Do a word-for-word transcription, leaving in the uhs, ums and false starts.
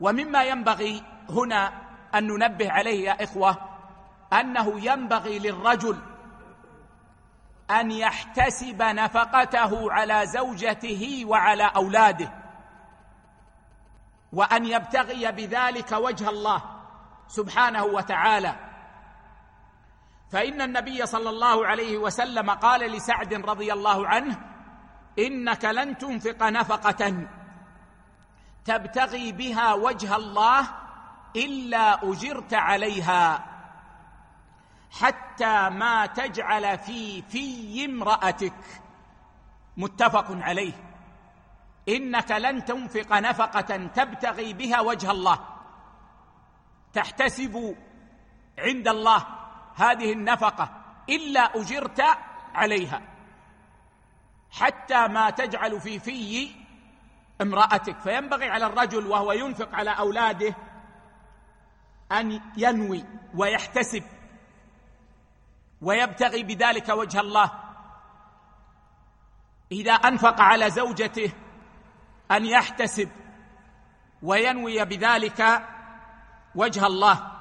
ومما ينبغي هنا أن ننبه عليه يا إخوة أنه ينبغي للرجل أن يحتسب نفقته على زوجته وعلى أولاده، وأن يبتغي بذلك وجه الله سبحانه وتعالى. فإن النبي صلى الله عليه وسلم قال لسعد رضي الله عنه: إنك لن تنفق نفقة تبتغي بها وجه الله إلا أجرت عليها حتى ما تجعل في في امرأتك. متفق عليه. إنك لن تنفق نفقة تبتغي بها وجه الله، تحتسب عند الله هذه النفقة، إلا أجرت عليها حتى ما تجعل في في امرأتك. فينبغي على الرجل وهو ينفق على أولاده أن ينوي ويحتسب ويبتغي بذلك وجه الله. إذا أنفق على زوجته أن يحتسب وينوي بذلك وجه الله.